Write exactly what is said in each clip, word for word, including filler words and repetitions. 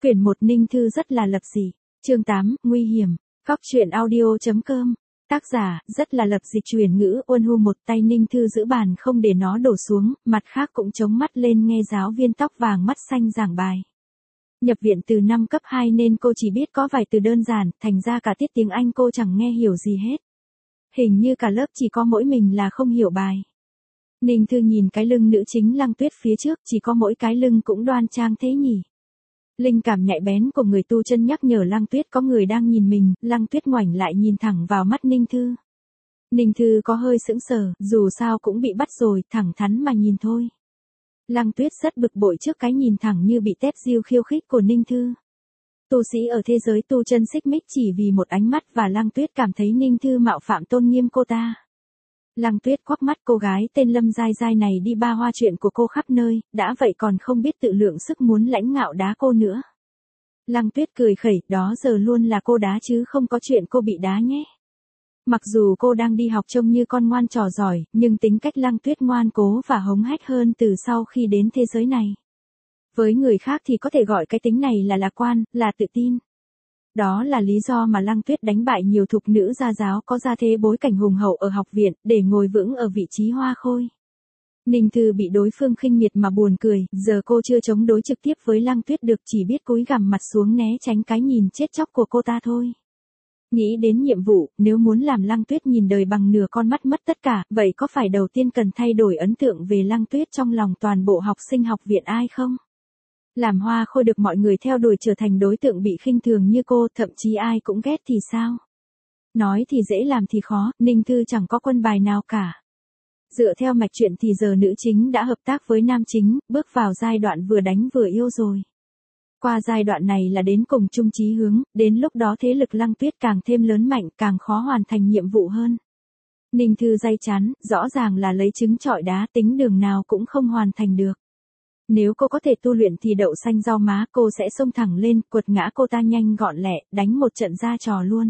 Quyển một Ninh Thư rất là lập dị. Chương tám, nguy hiểm. Góc truyện audio.com. Tác giả, rất là lập dị truyền ngữ ôn hu. Một tay Ninh Thư giữ bàn không để nó đổ xuống, mặt khác cũng chống mắt lên nghe giáo viên tóc vàng mắt xanh giảng bài. Nhập viện từ năm cấp hai nên cô chỉ biết có vài từ đơn giản, thành ra cả tiết tiếng Anh cô chẳng nghe hiểu gì hết. Hình như cả lớp chỉ có mỗi mình là không hiểu bài. Ninh Thư nhìn cái lưng nữ chính Lăng Tuyết phía trước, chỉ có mỗi cái lưng cũng đoan trang thế nhỉ. Linh cảm nhạy bén của người tu chân nhắc nhở Lăng Tuyết có người đang nhìn mình. Lăng Tuyết ngoảnh lại nhìn thẳng vào mắt Ninh Thư. Ninh Thư có hơi sững sờ, dù sao cũng bị bắt rồi, thẳng thắn mà nhìn thôi. Lăng Tuyết rất bực bội trước cái nhìn thẳng như bị tép diêu khiêu khích của Ninh Thư. Tu sĩ ở thế giới tu chân xích mích chỉ vì một ánh mắt và Lăng Tuyết cảm thấy Ninh Thư mạo phạm tôn nghiêm cô ta. Lăng Tuyết quắc mắt cô gái tên Lâm Giai Giai này đi ba hoa chuyện của cô khắp nơi, đã vậy còn không biết tự lượng sức muốn lãnh ngạo đá cô nữa. Lăng Tuyết cười khẩy, đó giờ luôn là cô đá chứ không có chuyện cô bị đá nhé. Mặc dù cô đang đi học trông như con ngoan trò giỏi, nhưng tính cách Lăng Tuyết ngoan cố và hống hách hơn từ sau khi đến thế giới này. Với người khác thì có thể gọi cái tính này là lạc quan, là tự tin. Đó là lý do mà Lăng Tuyết đánh bại nhiều thục nữ gia giáo có gia thế bối cảnh hùng hậu ở học viện, để ngồi vững ở vị trí hoa khôi. Ninh Thư bị đối phương khinh miệt mà buồn cười, giờ cô chưa chống đối trực tiếp với Lăng Tuyết được, chỉ biết cúi gằm mặt xuống né tránh cái nhìn chết chóc của cô ta thôi. Nghĩ đến nhiệm vụ, nếu muốn làm Lăng Tuyết nhìn đời bằng nửa con mắt mất tất cả, vậy có phải đầu tiên cần thay đổi ấn tượng về Lăng Tuyết trong lòng toàn bộ học sinh học viện ai không? Làm hoa khôi được mọi người theo đuổi trở thành đối tượng bị khinh thường như cô, thậm chí ai cũng ghét thì sao? Nói thì dễ làm thì khó, Ninh Thư chẳng có quân bài nào cả. Dựa theo mạch truyện thì giờ nữ chính đã hợp tác với nam chính, bước vào giai đoạn vừa đánh vừa yêu rồi. Qua giai đoạn này là đến cùng chung chí hướng, đến lúc đó thế lực Lăng Tuyết càng thêm lớn mạnh, càng khó hoàn thành nhiệm vụ hơn. Ninh Thư day chán, rõ ràng là lấy trứng trọi đá, tính đường nào cũng không hoàn thành được. Nếu cô có thể tu luyện thì đậu xanh rau má, cô sẽ xông thẳng lên, quật ngã cô ta nhanh gọn lẹ, đánh một trận ra trò luôn.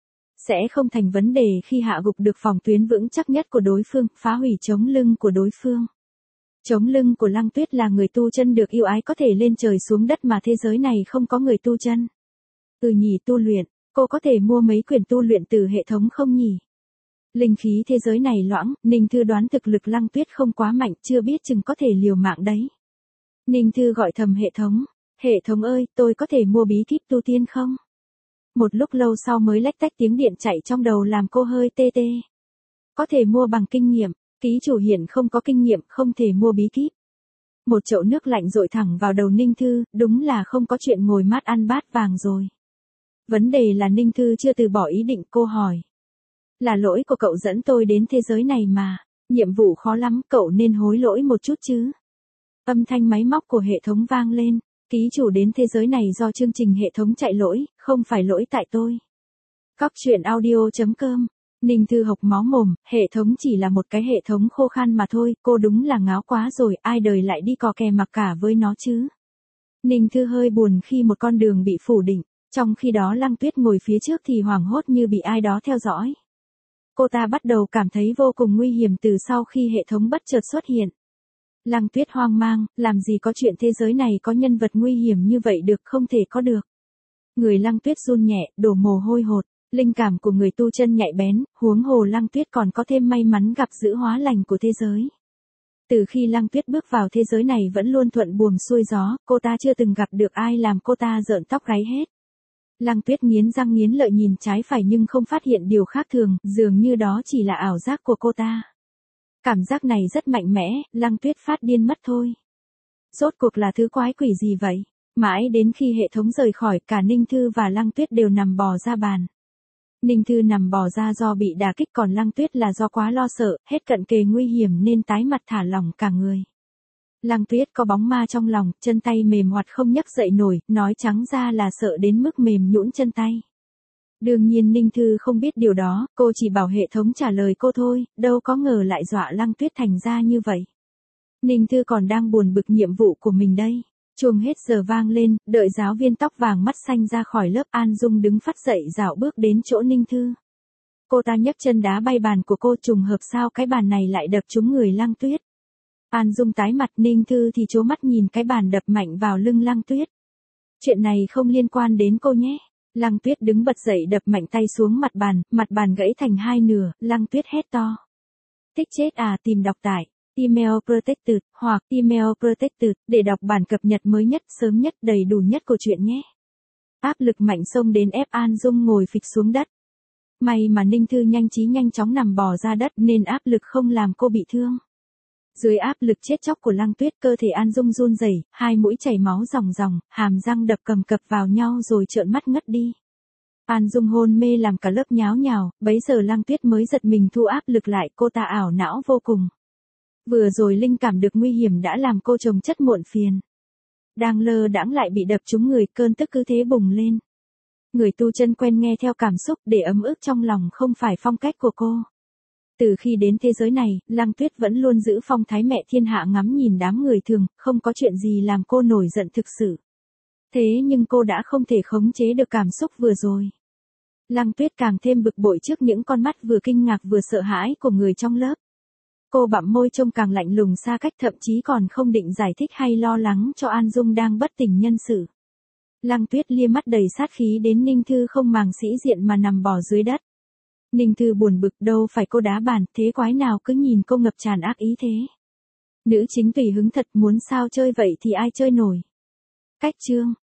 Sẽ không thành vấn đề khi hạ gục được phòng tuyến vững chắc nhất của đối phương, phá hủy chống lưng của đối phương. Chống lưng của Lăng Tuyết là người tu chân được yêu ái có thể lên trời xuống đất mà thế giới này không có người tu chân. Ừ nhỉ, tu luyện, cô có thể mua mấy quyển tu luyện từ hệ thống không nhỉ? Linh khí thế giới này loãng, Ninh Thư đoán thực lực Lăng Tuyết không quá mạnh, chưa biết chừng có thể liều mạng đấy. Ninh Thư gọi thầm hệ thống, hệ thống ơi, tôi có thể mua bí kíp tu tiên không? Một lúc lâu sau mới lách tách tiếng điện chạy trong đầu làm cô hơi tê tê. Có thể mua bằng kinh nghiệm, ký chủ hiện không có kinh nghiệm, không thể mua bí kíp. Một chậu nước lạnh dội thẳng vào đầu Ninh Thư, đúng là không có chuyện ngồi mát ăn bát vàng rồi. Vấn đề là Ninh Thư chưa từ bỏ ý định, cô hỏi. Là lỗi của cậu dẫn tôi đến thế giới này mà, nhiệm vụ khó lắm, cậu nên hối lỗi một chút chứ. Âm thanh máy móc của hệ thống vang lên, ký chủ đến thế giới này do chương trình hệ thống chạy lỗi, không phải lỗi tại tôi. Góc truyện audio.com. Ninh Thư hộc máu mồm, hệ thống chỉ là một cái hệ thống khô khan mà thôi, cô đúng là ngáo quá rồi, ai đời lại đi cò kè mặc cả với nó chứ. Ninh Thư hơi buồn khi một con đường bị phủ định, trong khi đó Lăng Tuyết ngồi phía trước thì hoảng hốt như bị ai đó theo dõi. Cô ta bắt đầu cảm thấy vô cùng nguy hiểm từ sau khi hệ thống bất chợt xuất hiện. Lăng Tuyết hoang mang, làm gì có chuyện thế giới này có nhân vật nguy hiểm như vậy được, không thể có được. Người Lăng Tuyết run nhẹ, đổ mồ hôi hột, linh cảm của người tu chân nhạy bén, huống hồ Lăng Tuyết còn có thêm may mắn gặp giữ hóa lành của thế giới. Từ khi Lăng Tuyết bước vào thế giới này vẫn luôn thuận buồm xuôi gió, cô ta chưa từng gặp được ai làm cô ta rợn tóc gáy hết. Lăng Tuyết nghiến răng nghiến lợi nhìn trái phải nhưng không phát hiện điều khác thường, dường như đó chỉ là ảo giác của cô ta. Cảm giác này rất mạnh mẽ, Lăng Tuyết phát điên mất thôi. Rốt cuộc là thứ quái quỷ gì vậy? Mãi đến khi hệ thống rời khỏi, cả Ninh Thư và Lăng Tuyết đều nằm bò ra bàn. Ninh Thư nằm bò ra do bị đả kích, còn Lăng Tuyết là do quá lo sợ, hết cận kề nguy hiểm nên tái mặt thả lỏng cả người. Lăng Tuyết có bóng ma trong lòng, chân tay mềm hoạt không nhấc dậy nổi, nói trắng ra là sợ đến mức mềm nhũn chân tay. Đương nhiên Ninh Thư không biết điều đó, cô chỉ bảo hệ thống trả lời cô thôi, đâu có ngờ lại dọa Lăng Tuyết thành ra như vậy. Ninh Thư còn đang buồn bực nhiệm vụ của mình đây. Chuông hết giờ vang lên, đợi giáo viên tóc vàng mắt xanh ra khỏi lớp, An Dung đứng phắt dậy dạo bước đến chỗ Ninh Thư. Cô ta nhấc chân đá bay bàn của cô, trùng hợp sao cái bàn này lại đập trúng người Lăng Tuyết. An Dung tái mặt, Ninh Thư thì trố mắt nhìn cái bàn đập mạnh vào lưng Lăng Tuyết. Chuyện này không liên quan đến cô nhé. Lăng Tuyết đứng bật dậy đập mạnh tay xuống mặt bàn, mặt bàn gãy thành hai nửa, Lăng Tuyết hét to. Thích chết à, tìm đọc tại Email Protected, hoặc Email Protected, để đọc bản cập nhật mới nhất, sớm nhất, đầy đủ nhất của chuyện nhé. Áp lực mạnh xông đến ép An Dung ngồi phịch xuống đất. May mà Ninh Thư nhanh trí nhanh chóng nằm bò ra đất nên áp lực không làm cô bị thương. Dưới áp lực chết chóc của Lăng Tuyết, cơ thể An Dung run rẩy, hai mũi chảy máu ròng ròng, hàm răng đập cầm cập vào nhau rồi trợn mắt ngất đi. An Dung hôn mê làm cả lớp nháo nhào, bấy giờ Lăng Tuyết mới giật mình thu áp lực lại, cô ta ảo não vô cùng. Vừa rồi linh cảm được nguy hiểm đã làm cô chồng chất muộn phiền. Đang lơ đãng lại bị đập trúng người, cơn tức cứ thế bùng lên. Người tu chân quen nghe theo cảm xúc để ấm ức trong lòng không phải phong cách của cô. Từ khi đến thế giới này, Lăng Tuyết vẫn luôn giữ phong thái mẹ thiên hạ ngắm nhìn đám người thường, không có chuyện gì làm cô nổi giận thực sự. Thế nhưng cô đã không thể khống chế được cảm xúc vừa rồi. Lăng Tuyết càng thêm bực bội trước những con mắt vừa kinh ngạc vừa sợ hãi của người trong lớp. Cô bặm môi trông càng lạnh lùng xa cách, thậm chí còn không định giải thích hay lo lắng cho An Dung đang bất tỉnh nhân sự. Lăng Tuyết lia mắt đầy sát khí đến Ninh Thư không màng sĩ diện mà nằm bò dưới đất. Ninh Thư buồn bực, đâu phải cô đá bàn, thế quái nào cứ nhìn cô ngập tràn ác ý thế. Nữ chính tùy hứng thật, muốn sao chơi vậy thì ai chơi nổi. Cách chương